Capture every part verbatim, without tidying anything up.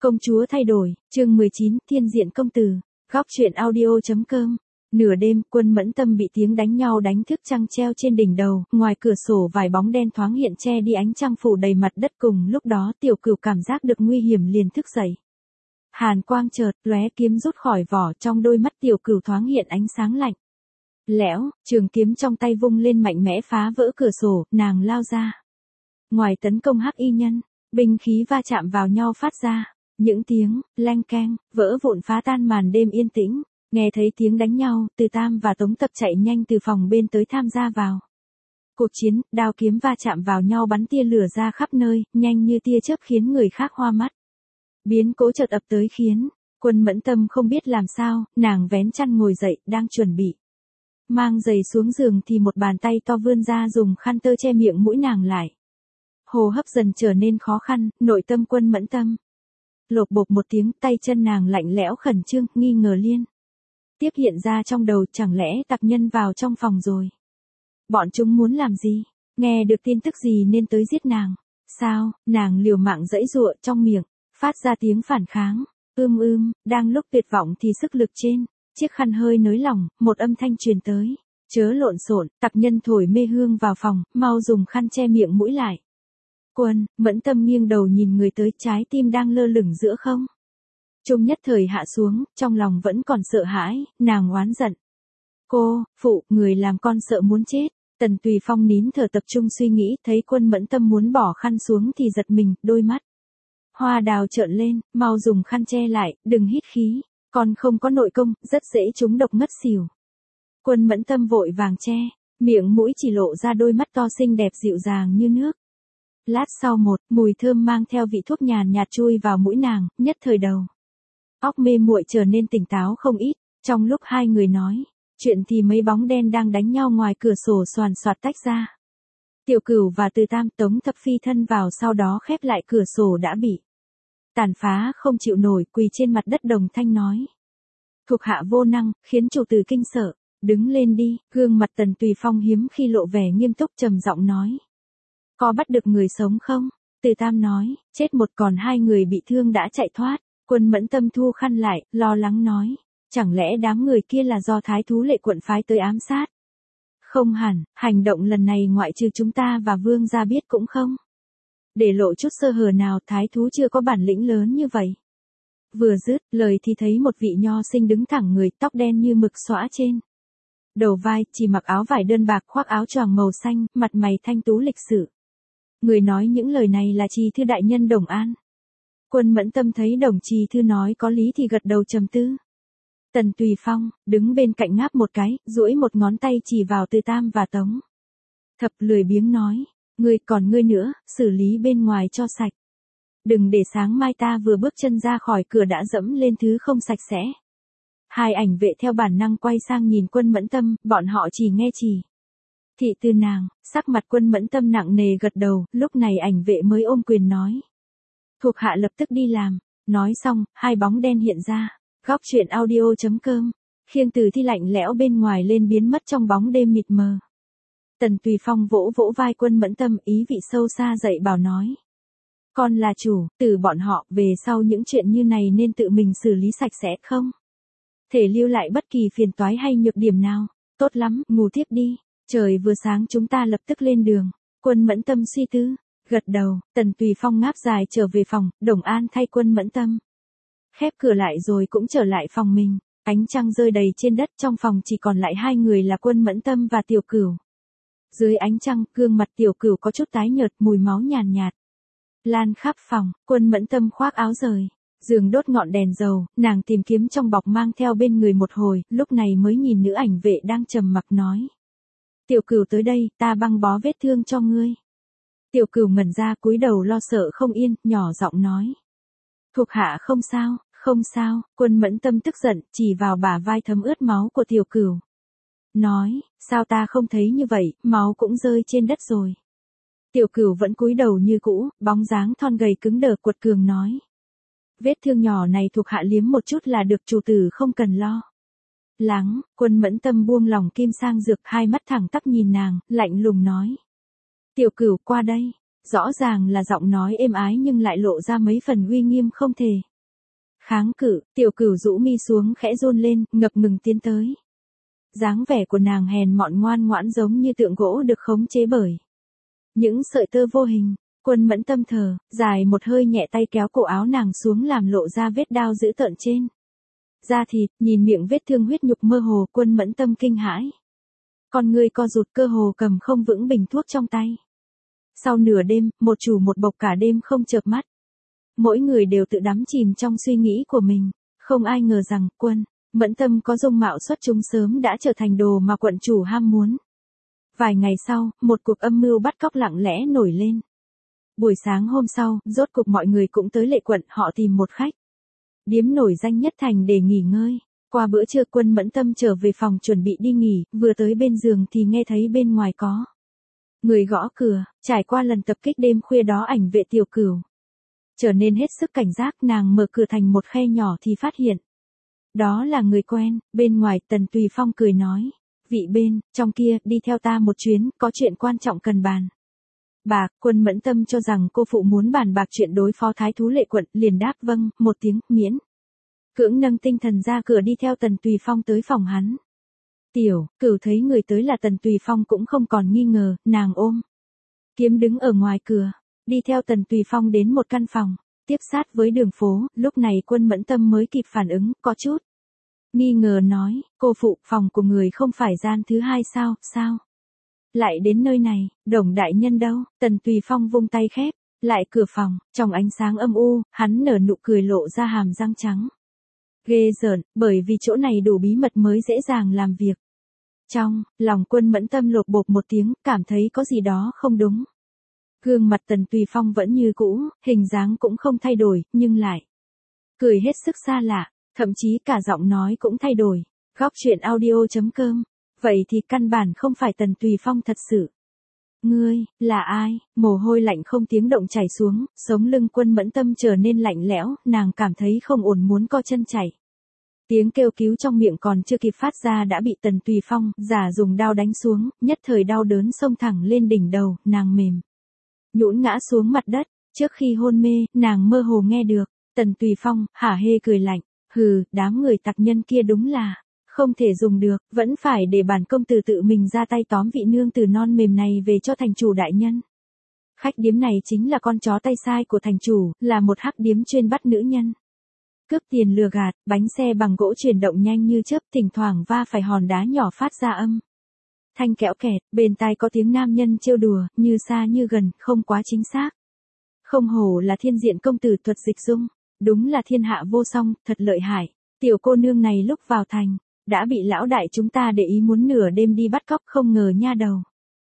Công chúa thay đổi, chương mười chín, Thiên diện công tử, góc truyện audio.com. Nửa đêm, Quân Mẫn Tâm bị tiếng đánh nhau đánh thức, trăng treo trên đỉnh đầu, ngoài cửa sổ vài bóng đen thoáng hiện che đi ánh trăng phủ đầy mặt đất. Cùng lúc đó Tiểu Cửu cảm giác được nguy hiểm liền thức dậy. Hàn quang chợt lóe, kiếm rút khỏi vỏ, trong đôi mắt Tiểu Cửu thoáng hiện ánh sáng lạnh lẽo, trường kiếm trong tay vung lên mạnh mẽ phá vỡ cửa sổ, nàng lao ra. Ngoài tấn công hắc y nhân, binh khí va chạm vào nhau phát ra những tiếng leng keng, vỡ vụn phá tan màn đêm yên tĩnh. Nghe thấy tiếng đánh nhau, Từ Tam và Tống Tập chạy nhanh từ phòng bên tới tham gia vào cuộc chiến, đao kiếm va chạm vào nhau bắn tia lửa ra khắp nơi, nhanh như tia chớp khiến người khác hoa mắt. Biến cố chợt ập tới khiến Quân Mẫn Tâm không biết làm sao, nàng vén chăn ngồi dậy, đang chuẩn bị mang giày xuống giường thì một bàn tay to vươn ra dùng khăn tơ che miệng mũi nàng lại. Hô hấp dần trở nên khó khăn, nội tâm Quân Mẫn Tâm lột bột một tiếng, tay chân nàng lạnh lẽo khẩn trương, nghi ngờ liên tiếp hiện ra trong đầu, chẳng lẽ tặc nhân vào trong phòng rồi? Bọn chúng muốn làm gì? Nghe được tin tức gì nên tới giết nàng? Sao? Nàng liều mạng giãy giụa, trong miệng phát ra tiếng phản kháng. Ưm ưm, đang lúc tuyệt vọng thì sức lực trên chiếc khăn hơi nới lỏng, một âm thanh truyền tới. Chớ lộn xộn, tặc nhân thổi mê hương vào phòng, mau dùng khăn che miệng mũi lại. Quân Mẫn Tâm nghiêng đầu nhìn người tới, trái tim đang lơ lửng giữa không trung nhất thời hạ xuống, trong lòng vẫn còn sợ hãi, nàng oán giận. Cô, phụ, người làm con sợ muốn chết. Tần Tùy Phong nín thở tập trung suy nghĩ, thấy Quân Mẫn Tâm muốn bỏ khăn xuống thì giật mình, đôi mắt hoa đào trợn lên, mau dùng khăn che lại, đừng hít khí, còn không có nội công, rất dễ trúng độc ngất xỉu. Quân Mẫn Tâm vội vàng che miệng mũi, chỉ lộ ra đôi mắt to xinh đẹp dịu dàng như nước. Lát sau một mùi thơm mang theo vị thuốc nhàn nhạt chui vào mũi nàng, nhất thời đầu óc mê muội trở nên tỉnh táo không ít. Trong lúc hai người nói chuyện thì mấy bóng đen đang đánh nhau ngoài cửa sổ xoàn xoạt tách ra. Tiểu Cửu và Từ Tam, Tống Thập phi thân vào, sau đó khép lại cửa sổ đã bị tàn phá không chịu nổi, quỳ trên mặt đất đồng thanh nói: thuộc hạ vô năng, khiến chủ tử kinh sợ. Đứng lên đi. Gương mặt Tần Tùy Phong hiếm khi lộ vẻ nghiêm túc, trầm giọng nói: có bắt được người sống không? Từ Tam nói: chết một, còn hai người bị thương đã chạy thoát. Quân Mẫn Tâm thu khăn lại, lo lắng nói: chẳng lẽ đám người kia là do Thái Thú Lệ quận phái tới ám sát? Không hẳn, hành động lần này ngoại trừ chúng ta và Vương gia biết cũng không để lộ chút sơ hở nào, Thái Thú chưa có bản lĩnh lớn như vậy. Vừa dứt lời thì thấy một vị nho sinh đứng thẳng người, tóc đen như mực xõa trên đầu vai, chỉ mặc áo vải đơn bạc khoác áo choàng màu xanh, mặt mày thanh tú lịch sự. Người nói những lời này là Trì Thư đại nhân Đồng An. Quân Mẫn Tâm thấy Đồng Trì Thư nói có lý thì gật đầu trầm tư. Tần Tùy Phong đứng bên cạnh ngáp một cái, duỗi một ngón tay chỉ vào Từ Tam và Tống Thập, lười biếng nói: ngươi, còn ngươi nữa, xử lý bên ngoài cho sạch. Đừng để sáng mai ta vừa bước chân ra khỏi cửa đã dẫm lên thứ không sạch sẽ. Hai ảnh vệ theo bản năng quay sang nhìn Quân Mẫn Tâm, bọn họ chỉ nghe chỉ thị từ nàng. Sắc mặt Quân Mẫn Tâm nặng nề gật đầu, lúc này ảnh vệ mới ôm quyền nói: thuộc hạ lập tức đi làm. Nói xong, hai bóng đen hiện ra. Góc truyện audio.com. Khiêng Từ Thi lạnh lẽo bên ngoài lên, biến mất trong bóng đêm mịt mờ. Tần Tùy Phong vỗ vỗ vai Quân Mẫn Tâm, ý vị sâu xa dạy bảo nói: con là chủ, từ bọn họ, về sau những chuyện như này nên tự mình xử lý sạch sẽ, không thể lưu lại bất kỳ phiền toái hay nhược điểm nào. Tốt lắm, ngủ tiếp đi, trời vừa sáng chúng ta lập tức lên đường. Quân Mẫn Tâm suy tư, gật đầu. Tần Tùy Phong ngáp dài trở về phòng, Đồng An thay Quân Mẫn Tâm khép cửa lại rồi cũng trở lại phòng mình. Ánh trăng rơi đầy trên đất, trong phòng chỉ còn lại hai người là Quân Mẫn Tâm và Tiểu Cửu. Dưới ánh trăng, gương mặt Tiểu Cửu có chút tái nhợt, mùi máu nhàn nhạt lan khắp phòng. Quân Mẫn Tâm khoác áo rời giường, đốt ngọn đèn dầu, nàng tìm kiếm trong bọc mang theo bên người một hồi, lúc này mới nhìn nữ ảnh vệ đang trầm mặc nói: Tiểu Cửu tới đây, ta băng bó vết thương cho ngươi. Tiểu Cửu ngẩn ra, cúi đầu lo sợ không yên, nhỏ giọng nói: thuộc hạ không sao, không sao. Quân Mẫn Tâm tức giận, chỉ vào bả vai thấm ướt máu của Tiểu Cửu, nói: sao ta không thấy như vậy, máu cũng rơi trên đất rồi. Tiểu Cửu vẫn cúi đầu như cũ, bóng dáng thon gầy cứng đờ quật cường nói: vết thương nhỏ này thuộc hạ liếm một chút là được, chủ tử không cần lo lắng. Quân Mẫn Tâm buông lòng kim sang dược, hai mắt thẳng tắp nhìn nàng, lạnh lùng nói: Tiểu Cửu qua đây. Rõ ràng là giọng nói êm ái nhưng lại lộ ra mấy phần uy nghiêm không thể Kháng cự, Tiểu Cửu rũ mi xuống khẽ run lên, ngập ngừng tiến tới. Dáng vẻ của nàng hèn mọn ngoan ngoãn giống như tượng gỗ được khống chế bởi những sợi tơ vô hình. Quân Mẫn Tâm thở dài một hơi, nhẹ tay kéo cổ áo nàng xuống làm lộ ra vết đao dữ tợn trên da thịt, nhìn miệng vết thương huyết nhục mơ hồ, Quân Mẫn Tâm kinh hãi. Con người co rụt, cơ hồ cầm không vững bình thuốc trong tay. Sau nửa đêm, một chủ một bộc cả đêm không chợp mắt. Mỗi người đều tự đắm chìm trong suy nghĩ của mình, không ai ngờ rằng Quân Mẫn Tâm có dung mạo xuất chúng sớm đã trở thành đồ mà quận chủ ham muốn. Vài ngày sau, một cuộc âm mưu bắt cóc lặng lẽ nổi lên. Buổi sáng hôm sau, rốt cục mọi người cũng tới Lệ Quận, họ tìm một khách điếm nổi danh nhất thành để nghỉ ngơi. Qua bữa trưa, Quân Mẫn Tâm trở về phòng chuẩn bị đi nghỉ, vừa tới bên giường thì nghe thấy bên ngoài có người gõ cửa. Trải qua lần tập kích đêm khuya đó, ảnh vệ Tiểu Cửu trở nên hết sức cảnh giác, nàng mở cửa thành một khe nhỏ thì phát hiện đó là người quen. Bên ngoài, Tần Tùy Phong cười nói, vị bên trong kia, đi theo ta một chuyến, có chuyện quan trọng cần bàn bạc. Quân Mẫn Tâm cho rằng cô phụ muốn bàn bạc chuyện đối phó thái thú Lệ Quận, liền đáp vâng một tiếng, miễn cưỡng nâng tinh thần ra cửa đi theo Tần Tùy Phong tới phòng hắn. Tiểu Cửu thấy người tới là Tần Tùy Phong cũng không còn nghi ngờ, nàng ôm kiếm đứng ở ngoài cửa, đi theo Tần Tùy Phong đến một căn phòng tiếp sát với đường phố. Lúc này Quân Mẫn Tâm mới kịp phản ứng, có chút nghi ngờ nói, cô phụ, phòng của người không phải gian thứ hai sao, sao lại đến nơi này? Đồng đại nhân đâu? Tần Tùy Phong vung tay khép lại cửa phòng, trong ánh sáng âm u, hắn nở nụ cười lộ ra hàm răng trắng ghê rợn, bởi vì chỗ này đủ bí mật mới dễ dàng làm việc. Trong lòng Quân Mẫn Tâm lột bột một tiếng, cảm thấy có gì đó không đúng. Gương mặt Tần Tùy Phong vẫn như cũ, hình dáng cũng không thay đổi, nhưng lại cười hết sức xa lạ, thậm chí cả giọng nói cũng thay đổi. Góc truyện audio chấm com. Vậy thì căn bản không phải Tần Tùy Phong thật sự. Ngươi, là ai? Mồ hôi lạnh không tiếng động chảy xuống, sống lưng Quân Mẫn Tâm trở nên lạnh lẽo, nàng cảm thấy không ổn muốn co chân chạy. Tiếng kêu cứu trong miệng còn chưa kịp phát ra đã bị Tần Tùy Phong giả dùng đao đánh xuống, nhất thời đau đớn xông thẳng lên đỉnh đầu, nàng mềm nhũn ngã xuống mặt đất. Trước khi hôn mê, nàng mơ hồ nghe được Tần Tùy Phong hả hê cười lạnh, hừ, đám người tặc nhân kia đúng là không thể dùng được, vẫn phải để bản công tử tự mình ra tay tóm vị nương tử non mềm này về cho thành chủ đại nhân. Khách điếm này chính là con chó tay sai của thành chủ, là một hắc điếm chuyên bắt nữ nhân cướp tiền lừa gạt. Bánh xe bằng gỗ chuyển động nhanh như chớp, thỉnh thoảng va phải hòn đá nhỏ phát ra âm thanh kẽo kẹt, bên tai có tiếng nam nhân trêu đùa, như xa như gần, không quá chính xác. Không hổ là Thiên Diện công tử thuật dịch dung, đúng là thiên hạ vô song, thật lợi hại. Tiểu cô nương này lúc vào thành đã bị lão đại chúng ta để ý muốn nửa đêm đi bắt cóc, không ngờ nha đầu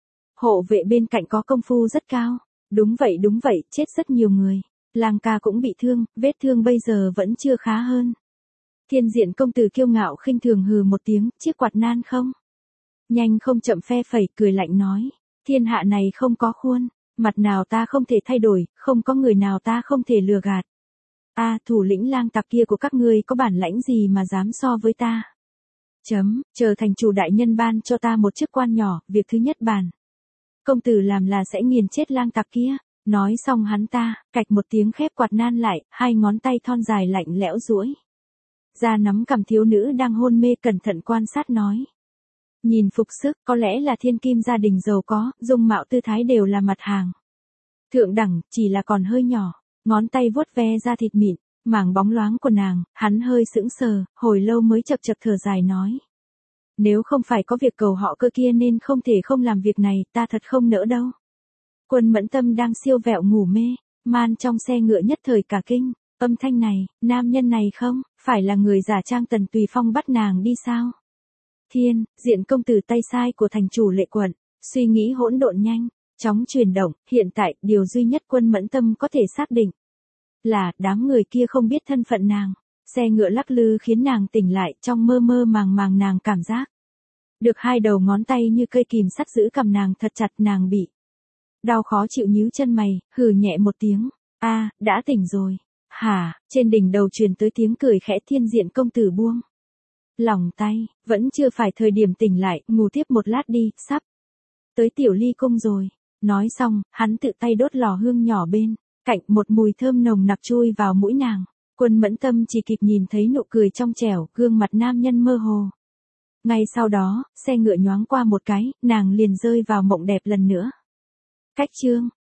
hộ vệ bên cạnh có công phu rất cao. Đúng vậy đúng vậy, chết rất nhiều người. Lang ca cũng bị thương, vết thương bây giờ vẫn chưa khá hơn. Thiên Diện công tử kiêu ngạo khinh thường hừ một tiếng, chiếc quạt nan không nhanh không chậm phe phẩy, cười lạnh nói, thiên hạ này không có khuôn mặt nào ta không thể thay đổi, không có người nào ta không thể lừa gạt. A, à, thủ lĩnh lang tặc kia của các ngươi có bản lãnh gì mà dám so với ta? Chấm, chờ thành chủ đại nhân ban cho ta một chức quan nhỏ, việc thứ nhất bản công tử làm là sẽ nghiền chết lang tặc kia. Nói xong hắn ta cạch một tiếng khép quạt nan lại, hai ngón tay thon dài lạnh lẽo duỗi ra nắm cằm thiếu nữ đang hôn mê, cẩn thận quan sát nói, nhìn phục sức, có lẽ là thiên kim gia đình giàu có, dung mạo tư thái đều là mặt hàng thượng đẳng, chỉ là còn hơi nhỏ. Ngón tay vuốt ve da thịt mịn, mảng bóng loáng của nàng, hắn hơi sững sờ, hồi lâu mới chập chập thở dài nói, nếu không phải có việc cầu họ cơ kia nên không thể không làm việc này, ta thật không nỡ đâu. Quân Mẫn Tâm đang siêu vẹo ngủ mê man trong xe ngựa, nhất thời cả kinh. Âm thanh này, nam nhân này không phải là người giả trang Tần Tùy Phong bắt nàng đi sao? Thiên Diện công tử tay sai của thành chủ Lệ Quận. Suy nghĩ hỗn độn nhanh chóng chuyển động. Hiện tại điều duy nhất Quân Mẫn Tâm có thể xác định là đám người kia không biết thân phận nàng. Xe ngựa lắc lư khiến nàng tỉnh lại, trong mơ mơ màng màng nàng cảm giác được hai đầu ngón tay như cây kìm sắt giữ cầm nàng thật chặt. Nàng bị đau khó chịu nhíu chân mày, hừ nhẹ một tiếng, a, à, đã tỉnh rồi. Hả? Trên đỉnh đầu truyền tới tiếng cười khẽ. Thiên Diện công tử buông lòng tay, vẫn chưa phải thời điểm tỉnh lại, ngủ tiếp một lát đi, sắp tới Tiểu Ly cung rồi. Nói xong, hắn tự tay đốt lò hương nhỏ bên cạnh, một mùi thơm nồng nặc chui vào mũi nàng. Quân Mẫn Tâm chỉ kịp nhìn thấy nụ cười trong trẻo, gương mặt nam nhân mơ hồ. Ngay sau đó, xe ngựa nhoáng qua một cái, nàng liền rơi vào mộng đẹp lần nữa. Khách chương.